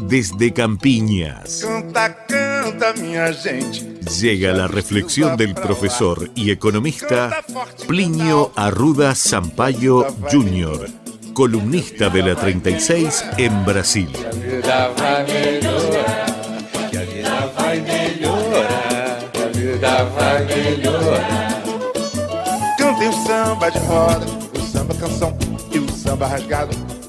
desde Campiñas. Canta, canta, minha gente. Llega la reflexión del profesor y economista Plinio Arruda Sampaio Jr., columnista de la 36 en Brasil. Que a vida vai melhorar, que a vida vai melhorar, que a vida vai melhorar. Cantem o samba de roda, o samba canção e o samba rasgado.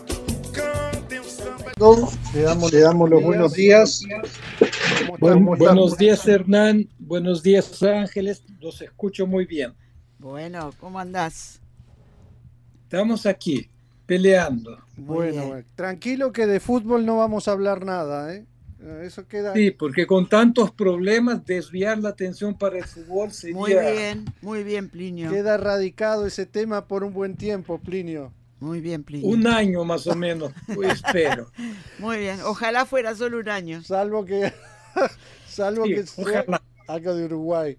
Le damos los buenos días. Buenos días, Hernán. Buenos días, Ángeles. Los escucho muy bien. Bueno, ¿cómo andás? Estamos aquí, peleando. Bueno, tranquilo que de fútbol no vamos a hablar nada, ¿eh? Eso queda... Sí, porque con tantos problemas, desviar la atención para el fútbol sería... Muy bien, Plinio. Queda erradicado ese tema por un buen tiempo, Plinio. Muy bien, Plinio. Un año más o menos, pues, espero. Muy bien, ojalá fuera solo un año. Salvo que ojalá. acá de Uruguay.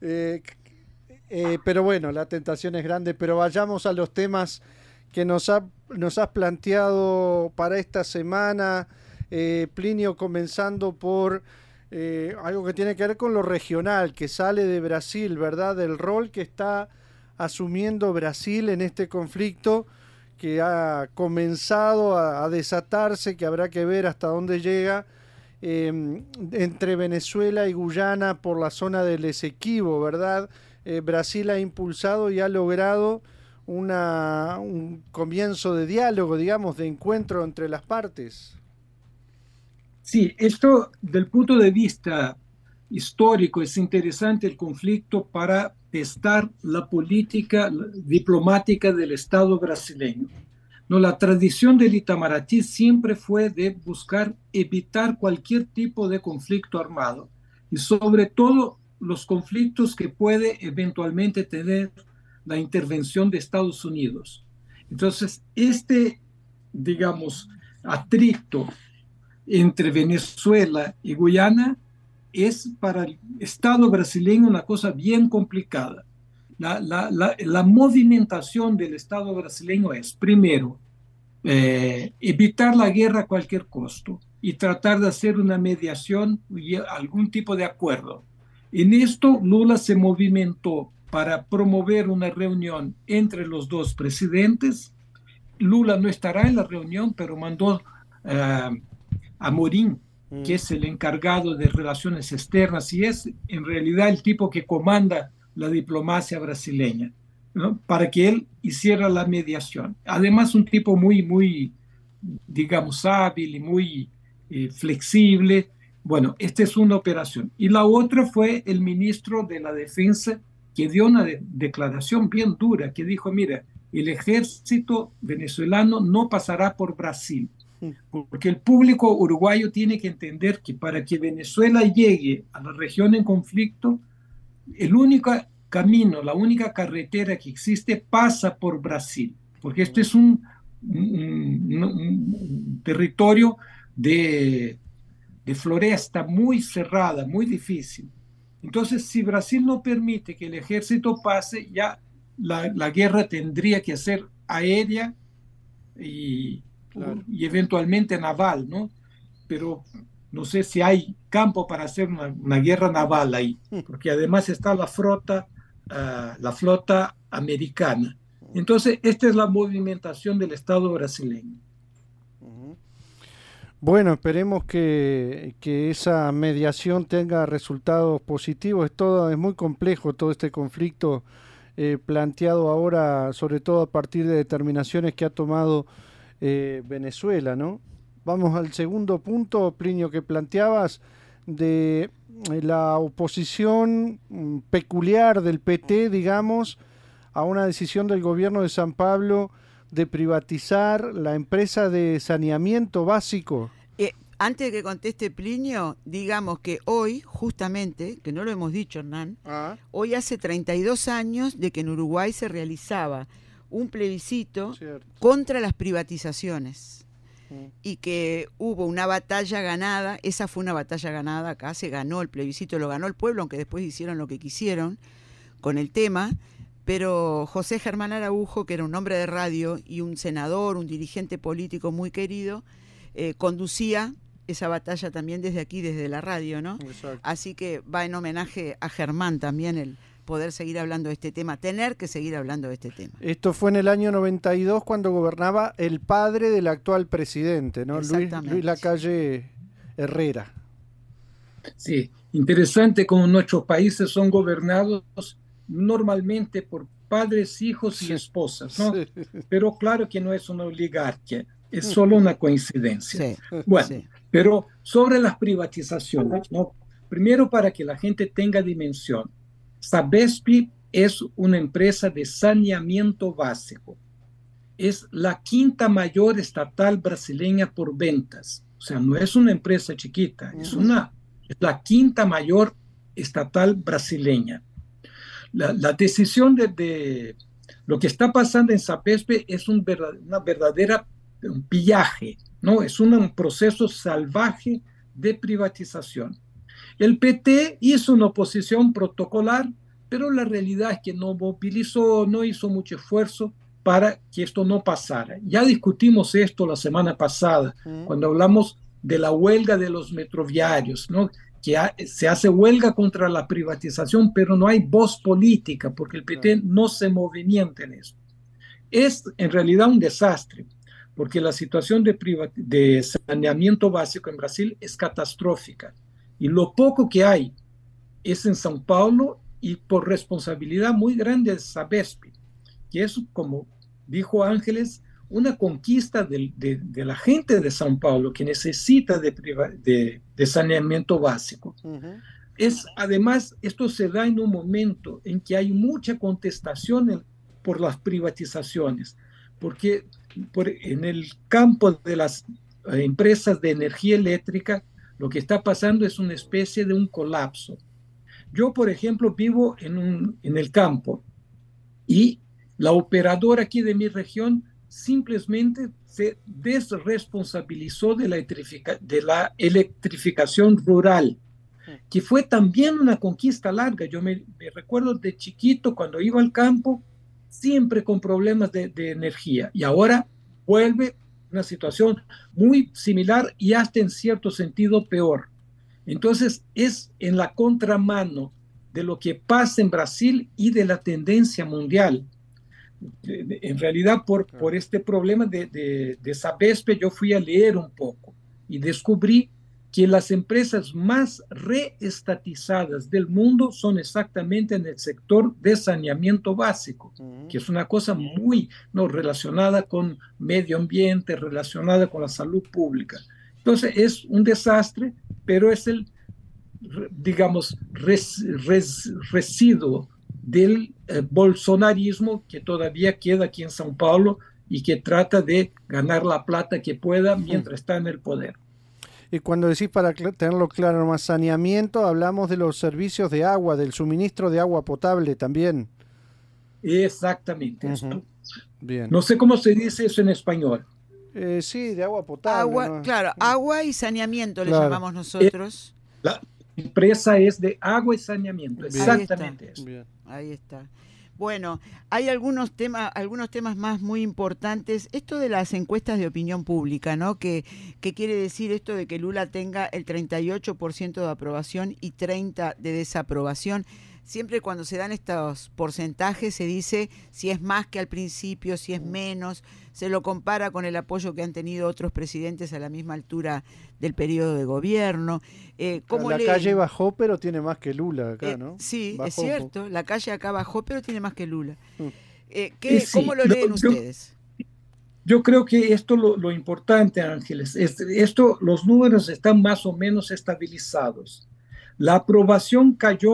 Pero bueno, la tentación es grande, pero vayamos a los temas que nos has planteado para esta semana, Plinio, comenzando por algo que tiene que ver con lo regional, que sale de Brasil, ¿verdad? Del rol que está asumiendo Brasil en este conflicto que ha comenzado a desatarse, que habrá que ver hasta dónde llega, entre Venezuela y Guyana por la zona del Esequibo, ¿verdad? Brasil ha impulsado y ha logrado un comienzo de diálogo, digamos, de encuentro entre las partes. Sí, esto del punto de vista histórico es interesante el conflicto para testar la política diplomática del Estado brasileño. No, la tradición del Itamaraty siempre fue de buscar evitar cualquier tipo de conflicto armado y sobre todo los conflictos que puede eventualmente tener la intervención de Estados Unidos. Entonces, digamos, atrito entre Venezuela y Guyana es para el Estado brasileño una cosa bien complicada. La movimentación del Estado brasileño es, primero, evitar la guerra a cualquier costo y tratar de hacer una mediación y algún tipo de acuerdo. En esto, Lula se movimentó para promover una reunión entre los dos presidentes. Lula no estará en la reunión, pero mandó a Morín, que es el encargado de relaciones externas y es en realidad el tipo que comanda la diplomacia brasileña, ¿no? Para que él hiciera la mediación. Además, un tipo muy, digamos, hábil y muy flexible. Bueno, esta es una operación. Y la otra fue el ministro de la Defensa, que dio una declaración bien dura, que dijo, mira, el ejército venezolano no pasará por Brasil, porque el público uruguayo tiene que entender que para que Venezuela llegue a la región en conflicto, el único camino, la única carretera que existe pasa por Brasil, porque este es un territorio de floresta muy cerrada, muy difícil. Entonces, si Brasil no permite que el ejército pase, ya la guerra tendría que ser aérea y eventualmente naval, ¿no? Pero no sé si hay campo para hacer una guerra naval ahí, porque además está la flota americana. Entonces, esta es la movimentación del Estado brasileño. Bueno, esperemos que esa mediación tenga resultados positivos. Es muy complejo todo este conflicto planteado ahora, sobre todo a partir de determinaciones que ha tomado Venezuela, ¿no? Vamos al segundo punto, Plinio, que planteabas de la oposición peculiar del PT, digamos, a una decisión del gobierno de San Pablo de privatizar la empresa de saneamiento básico. Antes de que conteste Plinio, digamos que hoy, justamente, que no lo hemos dicho, Hernán, hoy hace 32 años de que en Uruguay se realizaba un plebiscito contra las privatizaciones y que hubo una batalla ganada. Esa fue una batalla ganada acá, se ganó el plebiscito, lo ganó el pueblo, aunque después hicieron lo que quisieron con el tema. Pero José Germán Araujo, que era un hombre de radio y un senador, un dirigente político muy querido, conducía esa batalla también desde aquí, desde la radio, ¿no? Exacto. Así que va en homenaje a Germán también el poder seguir hablando de este tema, tener que seguir hablando de este tema. Esto fue en el año 92 cuando gobernaba el padre del actual presidente, ¿no? Luis Lacalle Herrera. Sí, interesante como nuestros países son gobernados normalmente por padres, hijos y esposas, ¿no? Sí. Pero claro que no es una oligarquía, es solo una coincidencia. Sí. Bueno, sí. Pero sobre las privatizaciones, ¿no? Primero, para que la gente tenga dimensión, Sabesp es una empresa de saneamiento básico. Es la quinta mayor estatal brasileña por ventas. O sea, no es una empresa chiquita, es la quinta mayor estatal brasileña. La decisión de lo que está pasando en Sabesp es un verdadera pillaje, ¿no? Es un proceso salvaje de privatización. El PT hizo una oposición protocolar, pero la realidad es que no movilizó, no hizo mucho esfuerzo para que esto no pasara. Ya discutimos esto la semana pasada, cuando hablamos de la huelga de los metroviarios, ¿no? Que se hace huelga contra la privatización, pero no hay voz política, porque el PT no se movimienta en eso. Es en realidad un desastre, porque la situación de saneamiento básico en Brasil es catastrófica. Y lo poco que hay es en São Paulo y por responsabilidad muy grande de Sabesp, que es, como dijo Ángeles, una conquista de la gente de São Paulo que necesita de saneamiento básico. Además, esto se da en un momento en que hay mucha contestación por las privatizaciones, porque en el campo de las empresas de energía eléctrica, lo que está pasando es una especie de un colapso. Yo, por ejemplo, vivo en el campo y la operadora aquí de mi región simplemente se desresponsabilizó de la electrificación rural, que fue también una conquista larga. Yo me recuerdo de chiquito, cuando iba al campo, siempre con problemas de energía, y ahora vuelve una situación muy similar y hasta en cierto sentido peor. Entonces es en la contramano de lo que pasa en Brasil y de la tendencia mundial. En realidad por este problema de Sabesp yo fui a leer un poco y descubrí que las empresas más reestatizadas del mundo son exactamente en el sector de saneamiento básico, que es una cosa muy relacionada con medio ambiente, relacionada con la salud pública. Entonces es un desastre, pero es el, digamos, residuo del bolsonarismo que todavía queda aquí en São Paulo y que trata de ganar la plata que pueda mientras está en el poder. Y cuando decís, para tenerlo claro más, saneamiento, hablamos de los servicios de agua, del suministro de agua potable también. Exactamente. Esto. Bien. No sé cómo se dice eso en español. Sí, de agua potable. Agua, ¿no? Claro, agua y saneamiento le llamamos nosotros. La empresa es de agua y saneamiento, bien. Exactamente eso. Bien. Ahí está. Bueno, hay algunos temas más muy importantes. Esto de las encuestas de opinión pública, ¿no? ¿Qué quiere decir esto de que Lula tenga el 38% de aprobación y 30% de desaprobación? Siempre cuando se dan estos porcentajes se dice si es más que al principio, si es menos, se lo compara con el apoyo que han tenido otros presidentes a la misma altura del periodo de gobierno. Calle bajó, pero tiene más que Lula acá, ¿no? Sí, bajó es cierto, la Calle acá bajó, pero tiene más que Lula. Sí, ¿Cómo lo leen ustedes? Yo creo que esto lo importante, Ángeles, los números están más o menos estabilizados. La aprobación cayó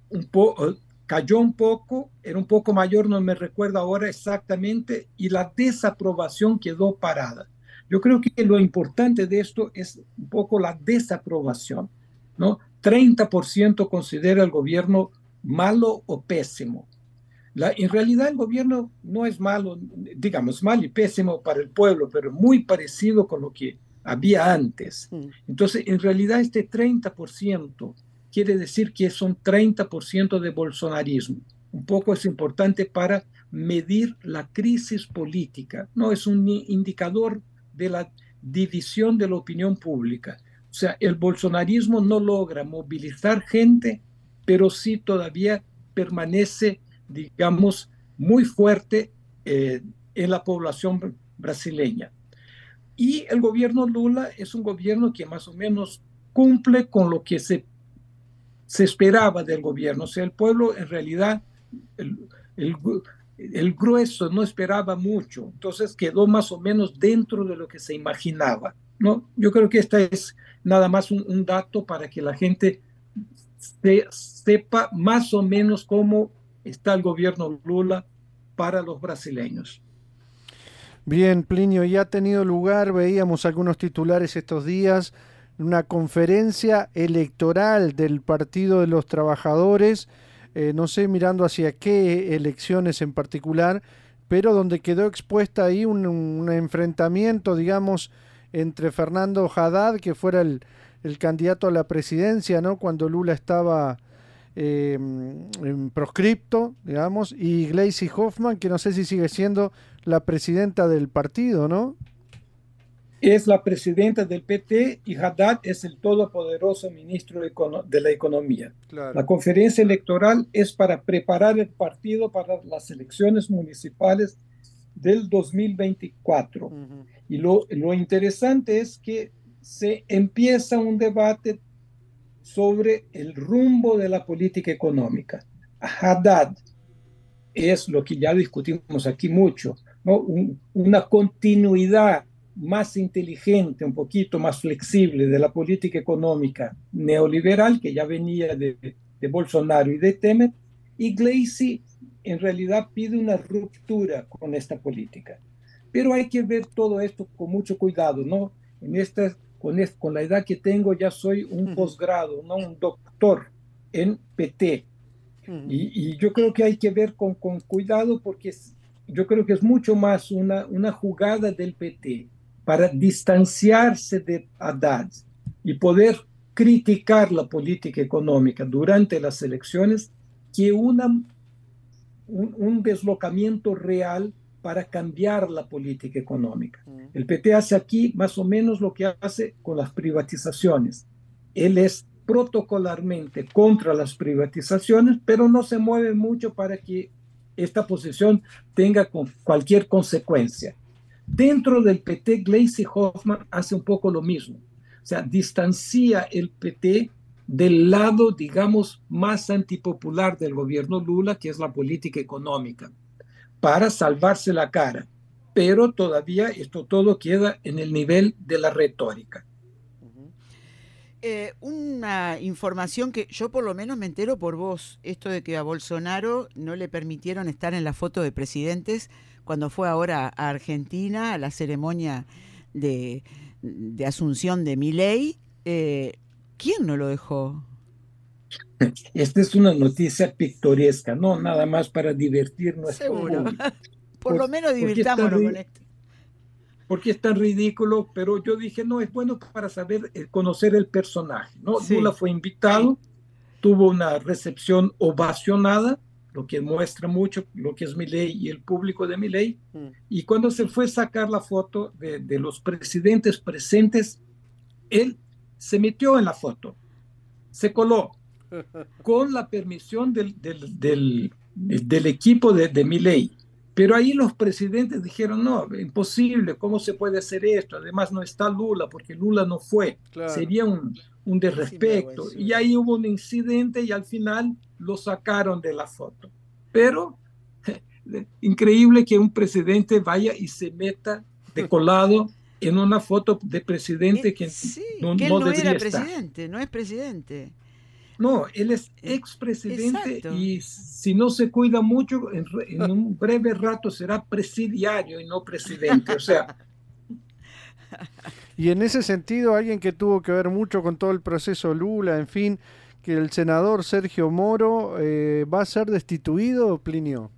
un poco, era un poco mayor, no me recuerdo ahora exactamente, y la desaprobación quedó parada. Yo creo que lo importante de esto es un poco la desaprobación, ¿no? 30% considera el gobierno malo o pésimo. En realidad el gobierno no es malo, digamos, malo y pésimo para el pueblo, pero muy parecido con lo que había antes. Entonces, en realidad este 30% quiere decir que son 30% de bolsonarismo. Un poco es importante para medir la crisis política, no es un indicador de la división de la opinión pública. sea, el bolsonarismo no logra movilizar gente, pero sí todavía permanece, digamos, muy fuerte en la población brasileña. Y el gobierno Lula es un gobierno que más o menos cumple con lo que se esperaba del gobierno. O sea, el pueblo en realidad, el grueso no esperaba mucho, entonces quedó más o menos dentro de lo que se imaginaba, ¿no? Yo creo que esta es nada más un dato para que la gente sepa más o menos cómo está el gobierno Lula para los brasileños. Bien, Plinio, ya ha tenido lugar, veíamos algunos titulares estos días, una conferencia electoral del Partido de los Trabajadores, no sé mirando hacia qué elecciones en particular, pero donde quedó expuesta ahí un enfrentamiento, digamos, entre Fernando Haddad, que fuera el candidato a la presidencia, ¿no? Cuando Lula estaba en proscripto, digamos, y Gleisi Hoffmann, que no sé si sigue siendo la presidenta del partido, ¿no? Es la presidenta del PT y Haddad es el todopoderoso ministro de la Economía. Claro. La conferencia electoral es para preparar el partido para las elecciones municipales del 2024. Uh-huh. Y lo interesante es que se empieza un debate sobre el rumbo de la política económica. Haddad es lo que ya discutimos aquí mucho, ¿no? Una continuidad más inteligente, un poquito más flexible de la política económica neoliberal que ya venía de Bolsonaro y de Temer, y Gleisi en realidad pide una ruptura con esta política. Pero hay que ver todo esto con mucho cuidado, ¿no? Con la edad que tengo ya soy un posgrado, ¿no? Un doctor en PT. Y yo creo que hay que ver con cuidado porque yo creo que es mucho más una jugada del PT para distanciarse de Haddad y poder criticar la política económica durante las elecciones que un deslocamiento real para cambiar la política económica. El PT hace aquí más o menos lo que hace con las privatizaciones. Él es protocolarmente contra las privatizaciones, pero no se mueve mucho para que esta posición tenga cualquier consecuencia. Dentro del PT, Gleisi Hoffmann hace un poco lo mismo. O sea, distancia el PT del lado, digamos, más antipopular del gobierno Lula, que es la política económica, para salvarse la cara. Pero todavía esto todo queda en el nivel de la retórica. Una información que yo por lo menos me entero por vos, esto de que a Bolsonaro no le permitieron estar en la foto de presidentes cuando fue ahora a Argentina a la ceremonia de asunción de Milei. ¿Quién no lo dejó? Esta es una noticia pictoresca, no nada más para divertir nuestro público. Por lo menos divirtámonos con esto. Porque es tan ridículo, pero yo dije, no, es bueno para saber, conocer el personaje, ¿no? Sí. Lula fue invitado, tuvo una recepción ovacionada, lo que muestra mucho lo que es Milei y el público de Milei, y cuando se fue a sacar la foto de los presidentes presentes, él se metió en la foto, se coló, con la permisión del equipo de Milei. Pero ahí los presidentes dijeron, no, imposible, ¿cómo se puede hacer esto? Además no está Lula, porque Lula no fue. Claro. Sería un desrespeto. Sí, y ahí hubo un incidente y al final lo sacaron de la foto. Pero increíble que un presidente vaya y se meta de colado en una foto de presidente que sí, no que él no debería era estar. Presidente, no es presidente. No, él es expresidente y si no se cuida mucho, en un breve rato será presidiario y no presidente. O sea. Y en ese sentido, alguien que tuvo que ver mucho con todo el proceso Lula, en fin, que el senador Sergio Moro va a ser destituido, Plinio.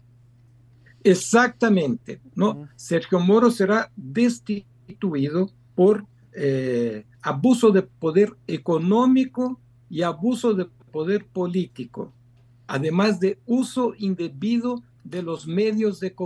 Exactamente, ¿no? Sergio Moro será destituido por abuso de poder económico y abuso de poder político, además de uso indebido de los medios de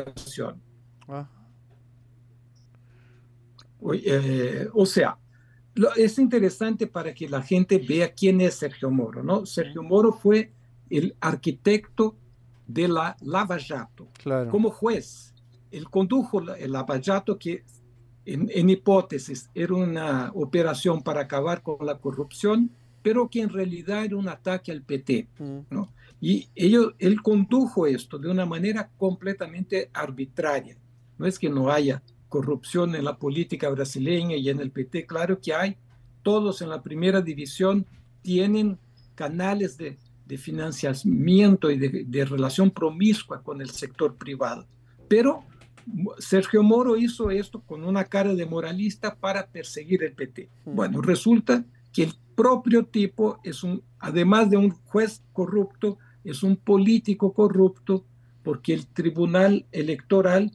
comunicación. O sea, Es interesante para que la gente vea quién es Sergio Moro, ¿no? Sergio Moro fue el arquitecto de la Lava Jato. Claro. Como juez, él condujo el Lava Jato, que en hipótesis era una operación para acabar con la corrupción, pero que en realidad era un ataque al PT, ¿no? Y él condujo esto de una manera completamente arbitraria. No es que no haya corrupción en la política brasileña y en el PT, claro que hay. Todos en la primera división tienen canales de financiamiento y de relación promiscua con el sector privado. Pero Sergio Moro hizo esto con una cara de moralista para perseguir el PT. Bueno, resulta que el propio tipo además de un juez corrupto, es un político corrupto, porque el Tribunal Electoral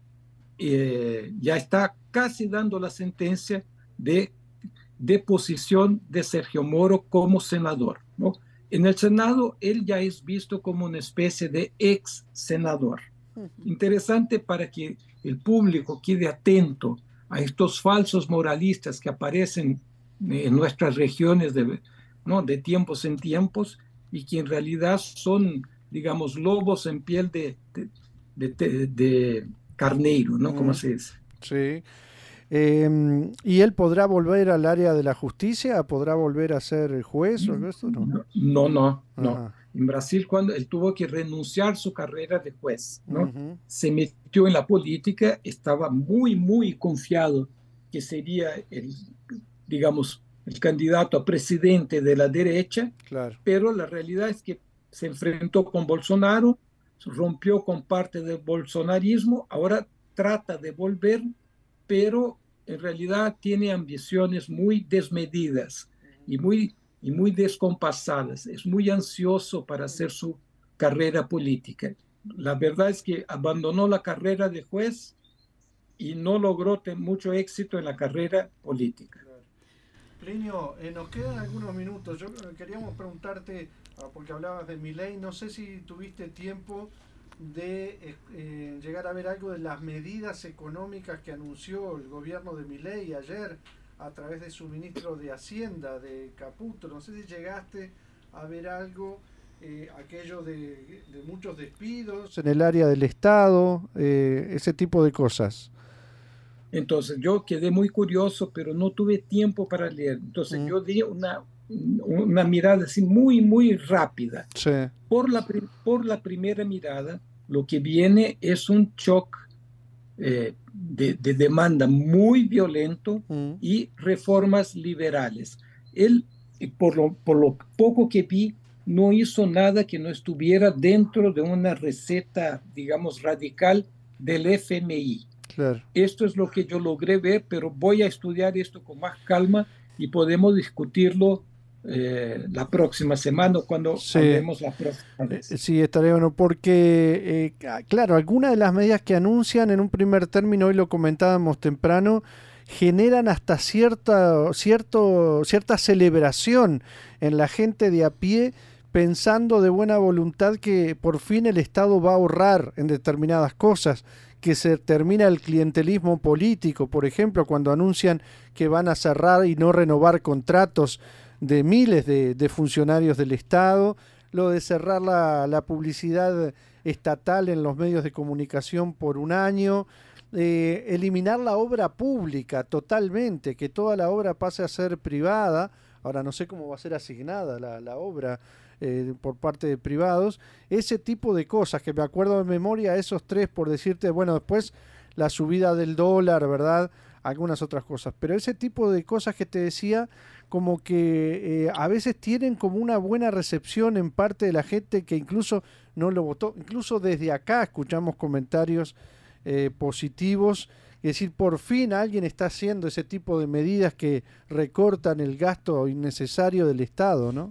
ya está casi dando la sentencia de deposición de Sergio Moro como senador, ¿no? En el Senado, él ya es visto como una especie de ex senador. Interesante para que el público quede atento a estos falsos moralistas que aparecen en nuestras regiones ¿no? de tiempos en tiempos, y que en realidad son, digamos, lobos en piel de carneiro, ¿no? Como se dice. Sí. ¿Y él podrá volver al área de la justicia? ¿Podrá volver a ser juez o esto? No. En Brasil, cuando él tuvo que renunciar su carrera de juez, ¿no? Se metió en la política, estaba muy confiado que sería digamos, el candidato a presidente de la derecha, claro. Pero la realidad es que se enfrentó con Bolsonaro, rompió con parte del bolsonarismo, ahora trata de volver, pero en realidad tiene ambiciones muy desmedidas y muy descompasadas. Es muy ansioso para hacer su carrera política. La verdad es que abandonó la carrera de juez y no logró mucho éxito en la carrera política. Plinio, nos quedan algunos minutos. Yo queríamos preguntarte, porque hablabas de Milei, no sé si tuviste tiempo de llegar a ver algo de las medidas económicas que anunció el gobierno de Milei ayer a través de su ministro de Hacienda, de Caputo. No sé si llegaste a ver algo, aquello de muchos despidos en el área del Estado, ese tipo de cosas. Entonces yo quedé muy curioso, pero no tuve tiempo para leer. Entonces yo di una mirada así muy rápida. Sí. Por la primera mirada, lo que viene es un shock de demanda muy violento y reformas liberales. Él, por lo poco que vi, no hizo nada que no estuviera dentro de una receta, digamos, radical del FMI. Claro. Esto es lo que yo logré ver, pero voy a estudiar esto con más calma y podemos discutirlo la próxima semana cuando hablemos la próxima vez. Sí, estaría bueno, porque, claro, algunas de las medidas que anuncian en un primer término, hoy lo comentábamos temprano, generan hasta cierta celebración en la gente de a pie, pensando de buena voluntad que por fin el Estado va a ahorrar en determinadas cosas, que se termina el clientelismo político, por ejemplo, cuando anuncian que van a cerrar y no renovar contratos de miles de funcionarios del Estado, lo de cerrar la publicidad estatal en los medios de comunicación por un año, eliminar la obra pública totalmente, que toda la obra pase a ser privada. Ahora no sé cómo va a ser asignada la obra por parte de privados, ese tipo de cosas que me acuerdo de memoria, esos tres, por decirte, bueno, después la subida del dólar, ¿verdad? Algunas otras cosas, pero ese tipo de cosas que te decía, como que a veces tienen como una buena recepción en parte de la gente que incluso no lo votó, incluso desde acá escuchamos comentarios positivos, es decir, por fin alguien está haciendo ese tipo de medidas que recortan el gasto innecesario del Estado, ¿no?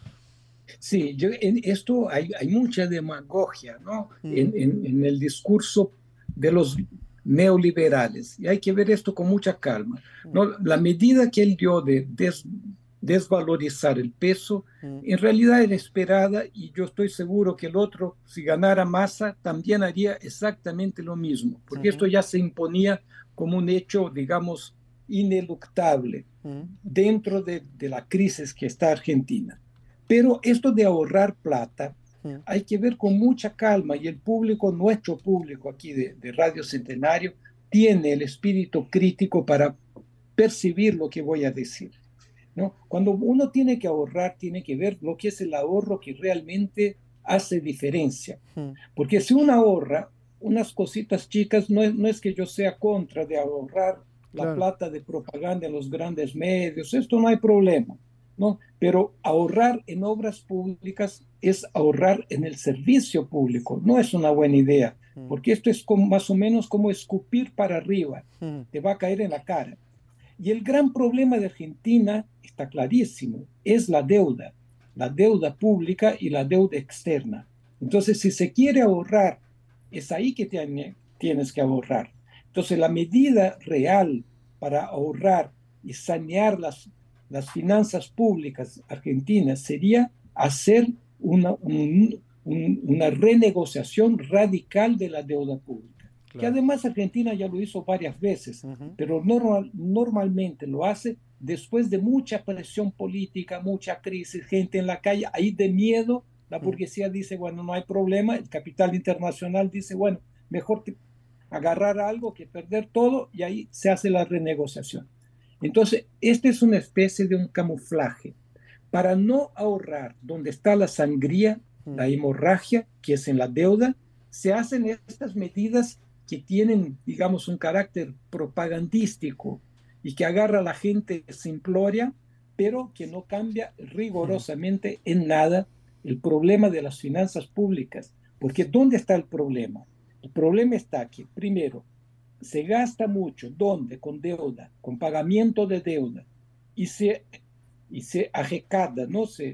Sí, en esto hay mucha demagogia, ¿no? En el discurso de los neoliberales, y hay que ver esto con mucha calma, ¿no? La medida que él dio de desvalorizar el peso, en realidad era esperada, y yo estoy seguro que el otro, si ganara Massa, también haría exactamente lo mismo, porque esto ya se imponía como un hecho, digamos, ineluctable. dentro de la crisis que está Argentina. Pero esto de ahorrar plata hay que ver con mucha calma, y el público, nuestro público aquí de Radio Centenario, tiene el espíritu crítico para percibir lo que voy a decir, ¿no? Cuando uno tiene que ahorrar, tiene que ver lo que es el ahorro que realmente hace diferencia. Porque si uno ahorra unas cositas chicas, no es que yo sea contra de ahorrar la plata de propaganda en los grandes medios, esto no hay problema, ¿no? Pero ahorrar en obras públicas es ahorrar en el servicio público, no es una buena idea, porque esto es más o menos como escupir para arriba, te va a caer en la cara. Y el gran problema de Argentina está clarísimo, es la deuda pública y la deuda externa. Entonces, si se quiere ahorrar, es ahí que tienes que ahorrar. Entonces, la medida real para ahorrar y sanear las finanzas públicas argentinas sería hacer una renegociación radical de la deuda pública. Que además Argentina ya lo hizo varias veces, pero normalmente lo hace después de mucha presión política, mucha crisis, gente en la calle, ahí de miedo, la burguesía dice, bueno, no hay problema, el capital internacional dice, bueno, mejor que agarrar algo que perder todo, y ahí se hace la renegociación. Entonces, esta es una especie de un camuflaje para no ahorrar donde está la sangría, la hemorragia, que es en la deuda. Se hacen estas medidas que tienen, digamos, un carácter propagandístico y que agarra a la gente simplórea, pero que no cambia rigurosamente en nada el problema de las finanzas públicas. Porque ¿dónde está el problema? El problema está que, primero, se gasta mucho. ¿Dónde? Con deuda, con pagamiento de deuda. Y se arrecada, ¿no? Se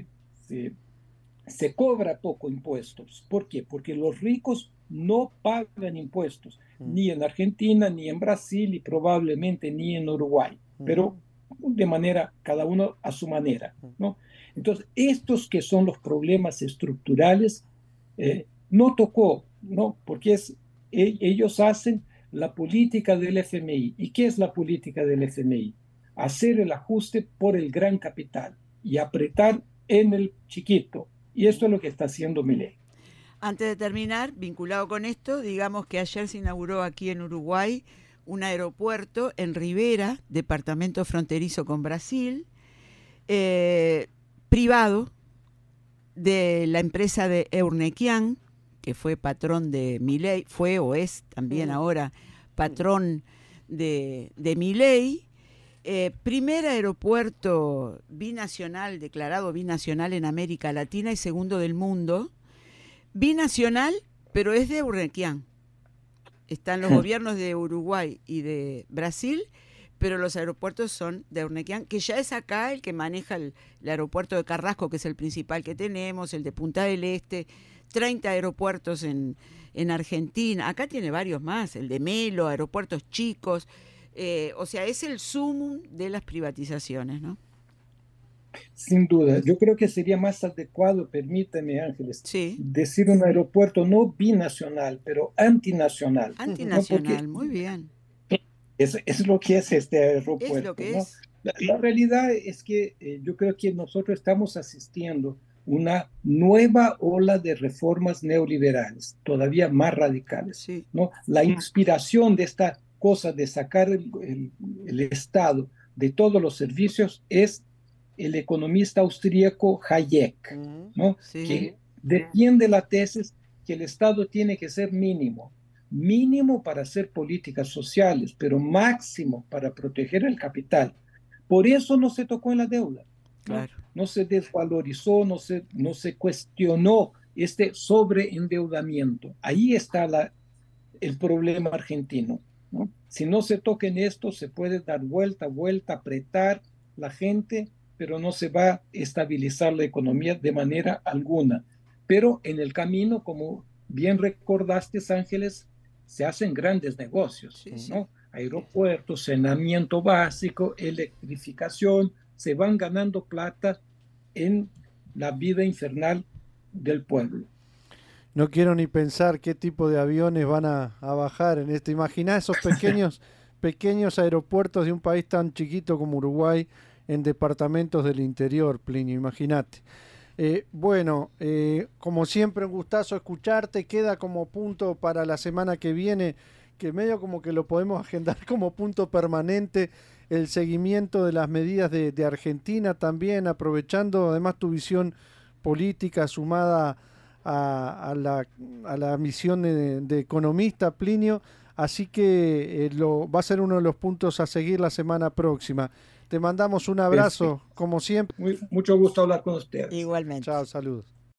cobra poco impuestos. ¿Por qué? Porque los ricos no pagan impuestos, ni en Argentina, ni en Brasil, y probablemente ni en Uruguay, pero de manera, cada uno a su manera, ¿no? Entonces, estos que son los problemas estructurales, no tocó, ¿no? Porque ellos hacen la política del FMI. ¿Y qué es la política del FMI? Hacer el ajuste por el gran capital y apretar en el chiquito. Y esto es lo que está haciendo Milei. Antes de terminar, vinculado con esto, digamos que ayer se inauguró aquí en Uruguay un aeropuerto en Rivera, departamento fronterizo con Brasil, privado, de la empresa de Eurnequian, que fue patrón de Milei, fue o es también ahora patrón de Milei. Primer aeropuerto binacional, declarado binacional en América Latina y segundo del mundo. Binacional, pero es de Eurnequian. Están los gobiernos de Uruguay y de Brasil, pero los aeropuertos son de Eurnequian, que ya es acá el que maneja el aeropuerto de Carrasco, que es el principal que tenemos, el de Punta del Este, 30 aeropuertos en Argentina. Acá tiene varios más, el de Melo, aeropuertos chicos. O sea, es el sumum de las privatizaciones, ¿no? Sin duda, yo creo que sería más adecuado, permíteme, Ángeles, decir un aeropuerto no binacional, pero antinacional. Antinacional, ¿no? Muy bien. Es lo que es este aeropuerto. Es lo que ¿no? es. La realidad es que yo creo que nosotros estamos asistiendo a una nueva ola de reformas neoliberales, todavía más radicales, ¿no? La inspiración de esta cosa de sacar el Estado de todos los servicios es el economista austríaco Hayek, ¿no? Que defiende la tesis que el Estado tiene que ser mínimo para hacer políticas sociales, pero máximo para proteger el capital. Por eso no se tocó en la deuda, ¿no? Claro. No se desvalorizó, no se cuestionó este sobreendeudamiento. Ahí está el problema argentino, ¿no? Si no se toca en esto, se puede dar vuelta, apretar la gente, pero no se va a estabilizar la economía de manera alguna. Pero en el camino, como bien recordaste, Ángeles, se hacen grandes negocios, ¿no? Aeropuertos, saneamiento básico, electrificación, se van ganando plata en la vida infernal del pueblo. No quiero ni pensar qué tipo de aviones van a bajar en esto. Imaginá esos pequeños pequeños aeropuertos de un país tan chiquito como Uruguay en departamentos del interior, Plinio, imagínate. Bueno, como siempre un gustazo escucharte, queda como punto para la semana que viene, que medio como que lo podemos agendar como punto permanente, el seguimiento de las medidas de Argentina también, aprovechando además tu visión política sumada a la misión de economista, Plinio, así que va a ser uno de los puntos a seguir la semana próxima. Te mandamos un abrazo, como siempre. Mucho gusto hablar con ustedes. Igualmente. Chao, saludos.